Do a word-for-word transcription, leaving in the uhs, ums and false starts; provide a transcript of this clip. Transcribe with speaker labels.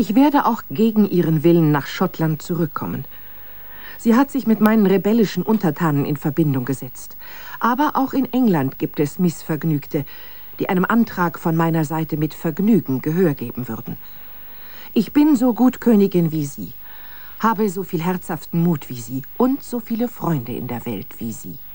Speaker 1: Ich werde auch gegen ihren Willen nach Schottland zurückkommen. Sie hat sich mit meinen rebellischen Untertanen in Verbindung gesetzt. Aber auch in England gibt es Missvergnügte, die einem Antrag von meiner Seite mit Vergnügen Gehör geben würden. Ich bin so gut Königin wie Sie, habe so viel herzhaften Mut wie Sie und so viele Freunde in der Welt wie Sie.